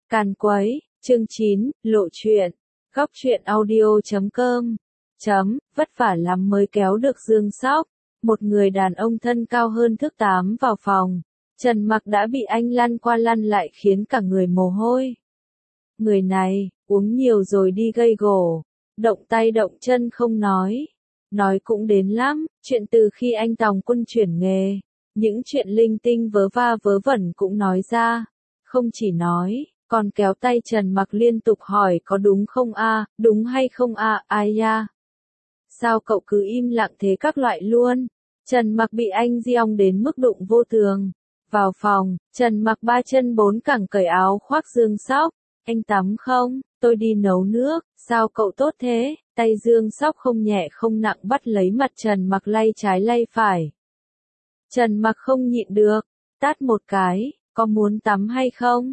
Càn quấy, chương 9, lộ chuyện. Góc truyện audio.com. Vất vả lắm mới kéo được Dương Sóc, một người đàn ông thân cao hơn thước 8 vào phòng. Trần Mặc đã bị anh lăn qua lăn lại khiến cả người mồ hôi. Người này, uống nhiều rồi đi gây gổ, động tay động chân không nói. Nói cũng đến lắm, chuyện từ khi anh Tòng Quân chuyển nghề, những chuyện linh tinh vớ va vớ vẩn cũng nói ra. Không chỉ nói, còn kéo tay Trần Mặc liên tục hỏi có đúng không a, đúng hay không a, ai ya. Sao cậu cứ im lặng thế các loại luôn. Trần Mặc bị anh giong đến mức đụng vô tường. Vào phòng, Trần Mặc ba chân bốn cẳng cởi áo khoác Dương Sóc. Anh tắm không? Tôi đi nấu nước. Sao cậu tốt thế? Tay Dương Sóc không nhẹ không nặng bắt lấy mặt Trần Mặc lay trái lay phải. Trần Mặc không nhịn được, tát một cái, có muốn tắm hay không?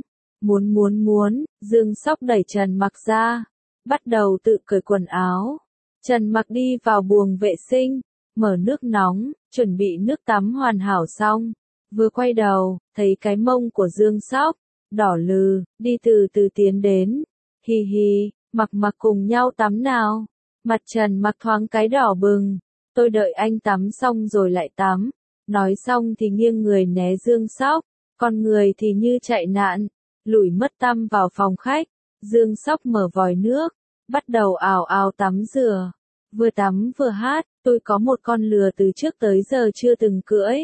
Muốn, Dương Sóc đẩy Trần Mặc ra, bắt đầu tự cởi quần áo. Trần Mặc đi vào buồng vệ sinh, mở nước nóng, chuẩn bị nước tắm hoàn hảo xong. Vừa quay đầu, thấy cái mông của Dương Sóc, đỏ lừ, đi từ từ tiến đến. Hi hi, Mặc cùng nhau tắm nào. Mặt Trần Mặc thoáng cái đỏ bừng, tôi đợi anh tắm xong rồi lại tắm. Nói xong thì nghiêng người né Dương Sóc, còn người thì như chạy nạn, lủi mất tăm vào phòng khách. Dương Sóc mở vòi nước, bắt đầu ào ào tắm rửa. Vừa tắm vừa hát, tôi có một con lừa từ trước tới giờ chưa từng cưỡi.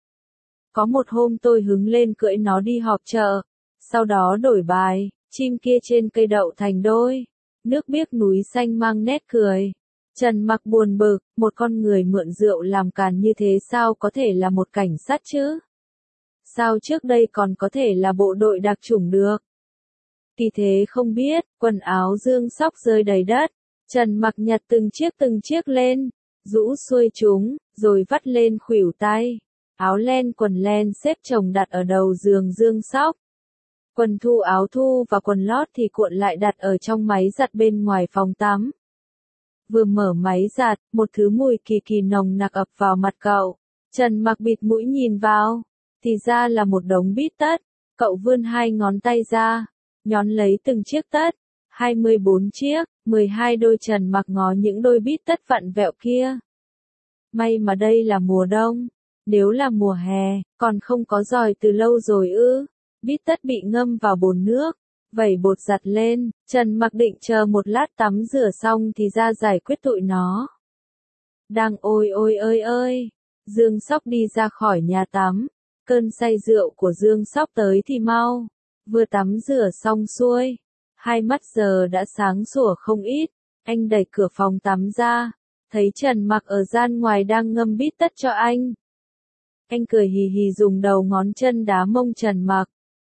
Có một hôm tôi hứng lên cưỡi nó đi họp chợ, sau đó đổi bài, chim kia trên cây đậu thành đôi. Nước biếc núi xanh mang nét cười. Trần Mặc buồn bực, một con người mượn rượu làm càn như thế sao có thể là một cảnh sát chứ? Sao trước đây còn có thể là bộ đội đặc chủng được? Kỳ thế không biết, quần áo Dương Sóc rơi đầy đất. Trần Mặc nhặt từng chiếc lên, rũ xuôi chúng, rồi vắt lên khuỷu tay. Áo len quần len xếp chồng đặt ở đầu giường Dương Sóc. Quần thu áo thu và quần lót thì cuộn lại đặt ở trong máy giặt bên ngoài phòng tắm. Vừa mở máy giặt, một thứ mùi kỳ kỳ nồng nặc ập vào mặt cậu. Trần Mặc bịt mũi nhìn vào, thì ra là một đống bít tất. Cậu vươn hai ngón tay ra, nhón lấy từng chiếc tất. 24 chiếc, 12 đôi. Trần Mặc ngó những đôi bít tất vặn vẹo kia. May mà đây là mùa đông, nếu là mùa hè, còn không có giòi từ lâu rồi ư. Bít tất bị ngâm vào bồn nước, vẩy bột giặt lên. Trần Mặc định chờ một lát tắm rửa xong thì ra giải quyết tụi nó. Đang ôi ơi, Dương Sóc đi ra khỏi nhà tắm. Cơn say rượu của Dương Sóc tới thì mau. Vừa tắm rửa xong xuôi, hai mắt giờ đã sáng sủa không ít. Anh đẩy cửa phòng tắm ra, thấy Trần Mặc ở gian ngoài đang ngâm bít tất cho anh. Anh cười hì hì dùng đầu ngón chân đá mông Trần Mặc.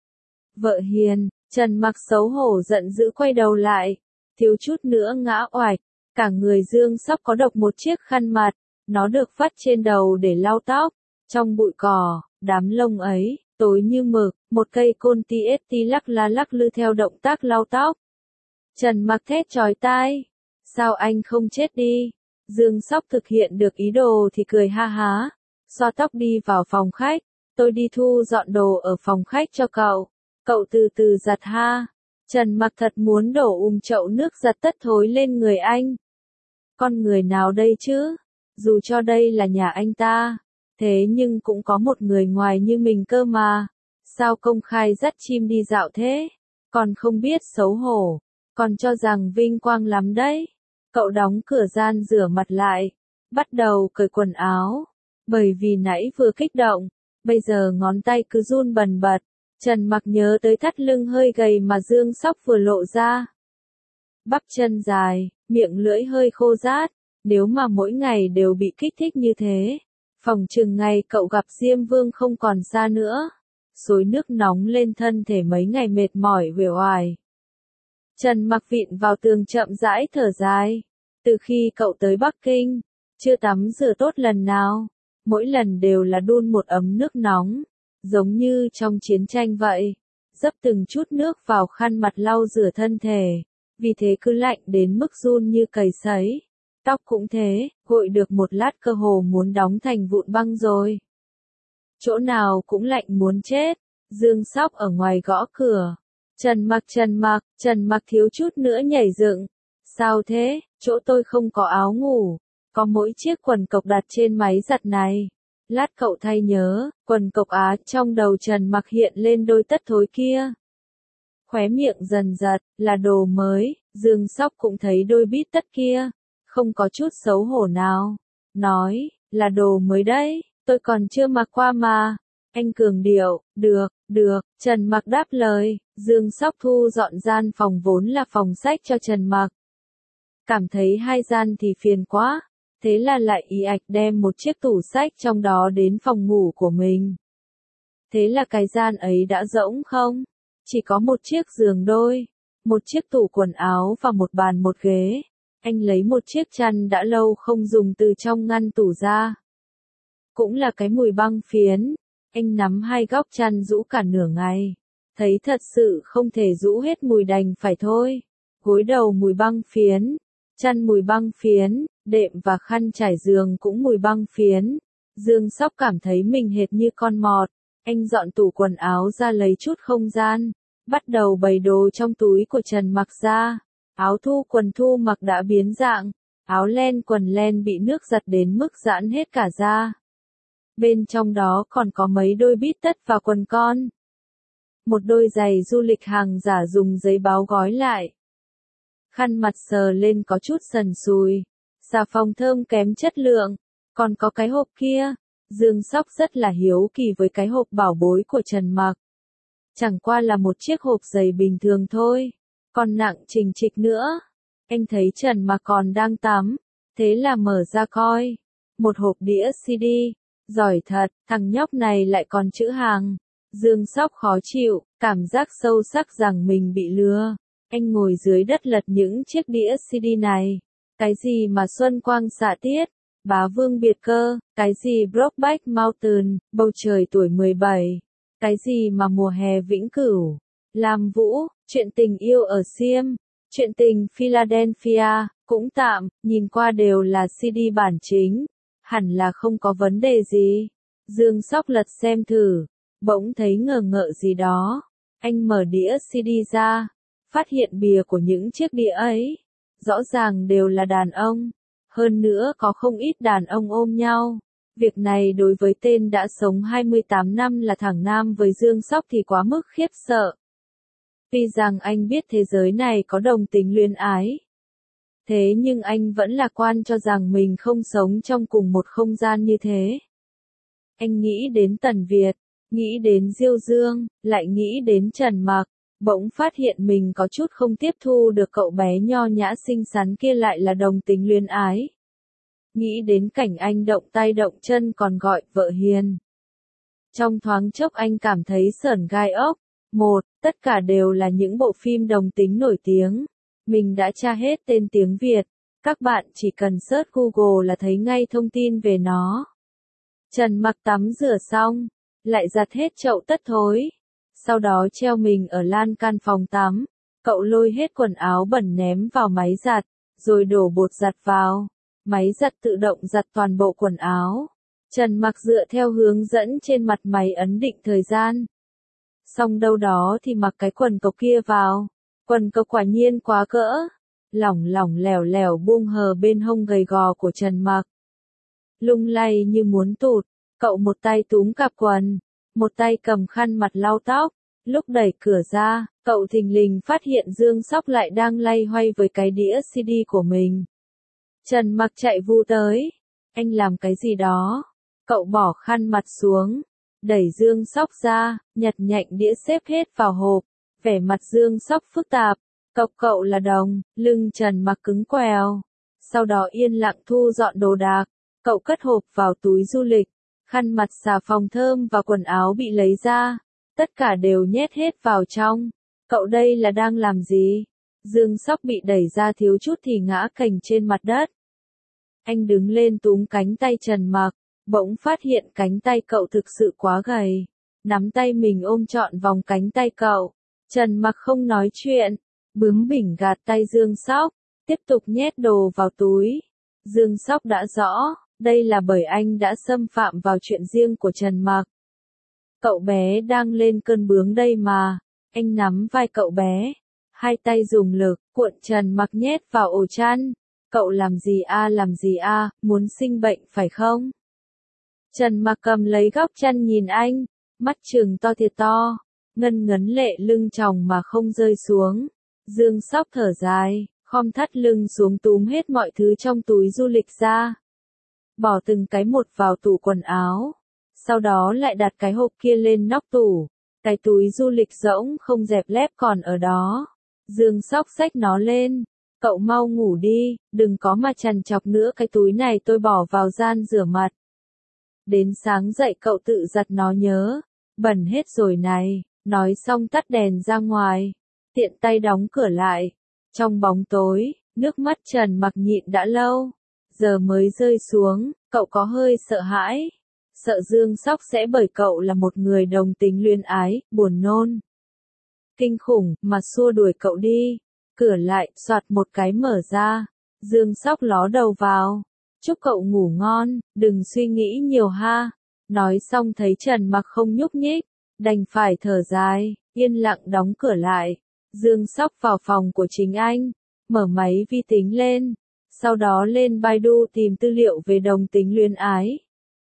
Vợ hiền. Trần Mặc xấu hổ giận dữ quay đầu lại, thiếu chút nữa ngã oạch. Cả người Dương Sóc có độc một chiếc khăn mặt, nó được vắt trên đầu để lau tóc. Trong bụi cỏ, đám lông ấy, tối như mực, một cây côn TST lắc la lắc lư theo động tác lau tóc. Trần Mặc thét chói tai. Sao anh không chết đi? Dương Sóc thực hiện được ý đồ thì cười ha há, xoa tóc đi vào phòng khách. Tôi đi thu dọn đồ ở phòng khách cho cậu. Cậu từ từ giặt ha. Trần Mặc thật muốn đổ chậu nước giặt tất thối lên người anh. Con người nào đây chứ? Dù cho đây là nhà anh ta, thế nhưng cũng có một người ngoài như mình cơ mà. Sao công khai dắt chim đi dạo thế? Còn không biết xấu hổ, còn cho rằng vinh quang lắm đấy. Cậu đóng cửa gian rửa mặt lại, bắt đầu cởi quần áo. Bởi vì nãy vừa kích động, bây giờ ngón tay cứ run bần bật. Trần Mặc nhớ tới thắt lưng hơi gầy mà Dương Sóc vừa lộ ra. Bắp chân dài, miệng lưỡi hơi khô rát. Nếu mà mỗi ngày đều bị kích thích như thế, phòng chừng ngày cậu gặp Diêm Vương không còn xa nữa. Xối nước nóng lên thân thể mấy ngày mệt mỏi uể oải. Trần Mặc vịn vào tường chậm rãi thở dài. Từ khi cậu tới Bắc Kinh, chưa tắm rửa tốt lần nào. Mỗi lần đều là đun một ấm nước nóng, giống như trong chiến tranh vậy. Dấp từng chút nước vào khăn mặt lau rửa thân thể. Vì thế cứ lạnh đến mức run như cầy sấy. Tóc cũng thế, gội được một lát cơ hồ muốn đóng thành vụn băng rồi. Chỗ nào cũng lạnh muốn chết. Dương Sóc ở ngoài gõ cửa. Trần Mặc thiếu chút nữa nhảy dựng. Sao thế, chỗ tôi không có áo ngủ, có mỗi chiếc quần cộc đặt trên máy giặt này. Lát cậu thay nhớ, quần cộc á, trong đầu Trần Mặc hiện lên đôi tất thối kia. Khóe miệng dần giật, là đồ mới, Dương Sóc cũng thấy đôi bít tất kia, không có chút xấu hổ nào. Nói, là đồ mới đấy, tôi còn chưa mặc qua mà. Anh cường điệu, được, Trần Mặc đáp lời, Dương Sóc thu dọn gian phòng vốn là phòng sách cho Trần Mặc. Cảm thấy hai gian thì phiền quá, thế là lại ý ạch đem một chiếc tủ sách trong đó đến phòng ngủ của mình. Thế là cái gian ấy đã rỗng không? Chỉ có một chiếc giường đôi, một chiếc tủ quần áo và một bàn một ghế. Anh lấy một chiếc chăn đã lâu không dùng từ trong ngăn tủ ra. Cũng là cái mùi băng phiến. Anh nắm hai góc chăn rũ cả nửa ngày. Thấy thật sự không thể rũ hết mùi đành phải thôi. Gối đầu mùi băng phiến, chăn mùi băng phiến, đệm và khăn trải giường cũng mùi băng phiến. Dương Sóc cảm thấy mình hệt như con mọt. Anh dọn tủ quần áo ra lấy chút không gian, bắt đầu bày đồ trong túi của Trần Mặc ra. Áo thu quần thu mặc đã biến dạng, áo len quần len bị nước giặt đến mức giãn hết cả ra. Bên trong đó còn có mấy đôi bít tất và quần con. Một đôi giày du lịch hàng giả dùng giấy báo gói lại. Khăn mặt sờ lên có chút sần sùi. Xà phòng thơm kém chất lượng. Còn có cái hộp kia. Dương Sóc rất là hiếu kỳ với cái hộp bảo bối của Trần Mặc. Chẳng qua là một chiếc hộp giày bình thường thôi. Còn nặng trình trịch nữa. Anh thấy Trần Mặc còn đang tắm. Thế là mở ra coi. Một hộp đĩa CD. Giỏi thật, thằng nhóc này lại còn chữ hàng. Dương Sóc khó chịu, cảm giác sâu sắc rằng mình bị lừa. Anh ngồi dưới đất lật những chiếc đĩa CD này. Cái gì mà Xuân Quang xạ tiết, Bá Vương biệt cơ, cái gì Brokeback Mountain, bầu trời tuổi 17. Cái gì mà mùa hè vĩnh cửu, Lam Vũ, chuyện tình yêu ở Xiêm, chuyện tình Philadelphia, cũng tạm, nhìn qua đều là CD bản chính. Hẳn là không có vấn đề gì. Dương Sóc lật xem thử, bỗng thấy ngờ ngợ gì đó. Anh mở đĩa CD ra, phát hiện bìa của những chiếc đĩa ấy, rõ ràng đều là đàn ông. Hơn nữa có không ít đàn ông ôm nhau. Việc này đối với tên đã sống 28 năm là thằng nam với Dương Sóc thì quá mức khiếp sợ. Tuy rằng anh biết thế giới này có đồng tính luyến ái. Thế nhưng anh vẫn lạc quan cho rằng mình không sống trong cùng một không gian như thế. Anh nghĩ đến Tần Việt, nghĩ đến Diêu Dương, lại nghĩ đến Trần Mặc, bỗng phát hiện mình có chút không tiếp thu được cậu bé nho nhã xinh xắn kia lại là đồng tính luyến ái. Nghĩ đến cảnh anh động tay động chân còn gọi vợ hiền. Trong thoáng chốc anh cảm thấy sởn gai ốc. Tất cả đều là những bộ phim đồng tính nổi tiếng. Mình đã tra hết tên tiếng Việt. Các bạn chỉ cần search Google là thấy ngay thông tin về nó. Trần Mặc tắm rửa xong, lại giặt hết chậu tất thối. Sau đó treo mình ở lan can phòng tắm. Cậu lôi hết quần áo bẩn ném vào máy giặt, rồi đổ bột giặt vào. Máy giặt tự động giặt toàn bộ quần áo. Trần Mặc dựa theo hướng dẫn trên mặt máy ấn định thời gian. Xong đâu đó thì mặc cái quần cộc kia vào. Quần cộc quả nhiên quá cỡ. Lỏng lỏng lẻo lẻo buông hờ bên hông gầy gò của Trần Mặc. Lung lay như muốn tụt. Cậu một tay túm cặp quần, một tay cầm khăn mặt lau tóc. Lúc đẩy cửa ra, cậu thình lình phát hiện Dương Sóc lại đang lay hoay với cái đĩa CD của mình. Trần Mặc chạy vù tới. Anh làm cái gì đó? Cậu bỏ khăn mặt xuống, đẩy Dương Sóc ra, nhặt nhạnh đĩa xếp hết vào hộp. Vẻ mặt Dương Sóc phức tạp. Cậu là đồng, lưng Trần Mặc cứng quèo. Sau đó yên lặng thu dọn đồ đạc. Cậu cất hộp vào túi du lịch. Khăn mặt xà phòng thơm và quần áo bị lấy ra. Tất cả đều nhét hết vào trong. Cậu đây là đang làm gì? Dương Sóc bị đẩy ra thiếu chút thì ngã cành trên mặt đất. Anh đứng lên túm cánh tay Trần Mặc, bỗng phát hiện cánh tay cậu thực sự quá gầy. Nắm tay mình ôm trọn vòng cánh tay cậu. Trần Mặc không nói chuyện, bướng bỉnh gạt tay Dương Sóc, tiếp tục nhét đồ vào túi. Dương Sóc đã rõ, đây là bởi anh đã xâm phạm vào chuyện riêng của Trần Mặc. Cậu bé đang lên cơn bướng đây mà. Anh nắm vai cậu bé, hai tay dùng lực, cuộn Trần Mặc nhét vào ổ chăn. Cậu làm gì a, muốn sinh bệnh phải không? Trần Mặc cầm lấy góc chăn nhìn anh, mắt trừng to thiệt to, ngân ngấn lệ lưng tròng mà không rơi xuống. Dương Sóc thở dài, khom thắt lưng xuống túm hết mọi thứ trong túi du lịch ra. Bỏ từng cái một vào tủ quần áo. Sau đó lại đặt cái hộp kia lên nóc tủ. Cái túi du lịch rỗng không dẹp lép còn ở đó. Dương Sóc xách nó lên. Cậu mau ngủ đi, đừng có mà trằn trọc nữa, cái túi này tôi bỏ vào gian rửa mặt. Đến sáng dậy cậu tự giặt nó nhớ. Bẩn hết rồi này. Nói xong tắt đèn ra ngoài. Tiện tay đóng cửa lại. Trong bóng tối, nước mắt Trần Mặc nhịn đã lâu. Giờ mới rơi xuống, cậu có hơi sợ hãi. Sợ Dương Sóc sẽ bởi cậu là một người đồng tính luyến ái, buồn nôn. Kinh khủng, mà xua đuổi cậu đi. Cửa lại, soạt một cái mở ra. Dương Sóc ló đầu vào. Chúc cậu ngủ ngon, đừng suy nghĩ nhiều ha. Nói xong thấy Trần Mặc không nhúc nhích, đành phải thở dài, yên lặng đóng cửa lại. Dương Sóc vào phòng của chính anh, mở máy vi tính lên, sau đó lên Baidu tìm tư liệu về đồng tính luyến ái.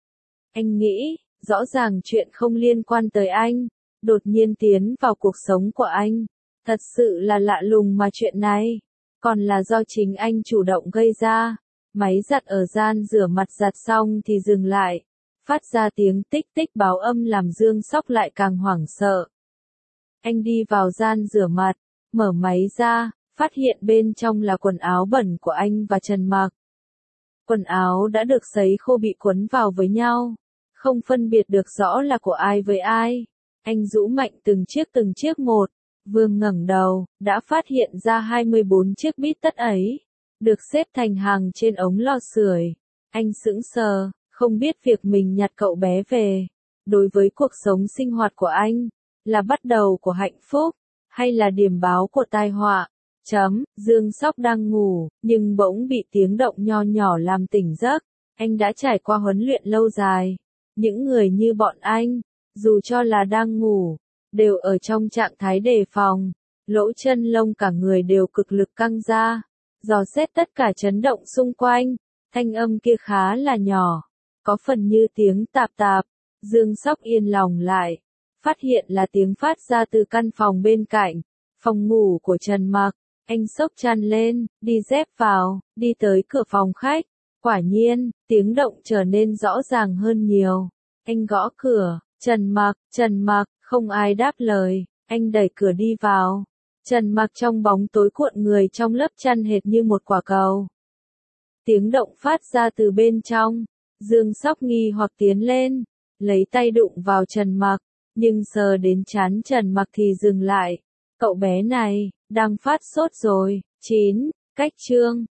Anh nghĩ, rõ ràng chuyện không liên quan tới anh, đột nhiên tiến vào cuộc sống của anh. Thật sự là lạ lùng mà chuyện này, còn là do chính anh chủ động gây ra. Máy giặt ở gian rửa mặt giặt xong thì dừng lại, phát ra tiếng tích tích báo âm làm Dương Sóc lại càng hoảng sợ. Anh đi vào gian rửa mặt, mở máy ra, phát hiện bên trong là quần áo bẩn của anh và Trần Mặc. Quần áo đã được sấy khô bị quấn vào với nhau, không phân biệt được rõ là của ai với ai. Anh rũ mạnh từng chiếc một, vừa ngẩng đầu, đã phát hiện ra 24 chiếc bít tất ấy, được xếp thành hàng trên ống lò sưởi. Anh sững sờ, không biết việc mình nhặt cậu bé về, đối với cuộc sống sinh hoạt của anh, là bắt đầu của hạnh phúc, hay là điểm báo của tai họa. Dương Sóc đang ngủ, nhưng bỗng bị tiếng động nho nhỏ làm tỉnh giấc. Anh đã trải qua huấn luyện lâu dài. Những người như bọn anh, dù cho là đang ngủ, đều ở trong trạng thái đề phòng. Lỗ chân lông cả người đều cực lực căng ra, dò xét tất cả chấn động xung quanh. Thanh âm kia khá là nhỏ, có phần như tiếng tạp tạp. Dương Sóc yên lòng lại, phát hiện là tiếng phát ra từ căn phòng bên cạnh, phòng ngủ của Trần Mặc. Anh xốc chăn lên, đi dép vào, đi tới cửa phòng khách. Quả nhiên, tiếng động trở nên rõ ràng hơn nhiều. Anh gõ cửa, Trần Mặc, không ai đáp lời. Anh đẩy cửa đi vào. Trần Mặc trong bóng tối cuộn người trong lớp chăn hệt như một quả cầu. Tiếng động phát ra từ bên trong. Dương Sóc nghi hoặc tiến lên, lấy tay đụng vào Trần Mặc, nhưng sờ đến trán Trần Mặc thì dừng lại. Cậu bé này, đang phát sốt rồi. 9. Cách chương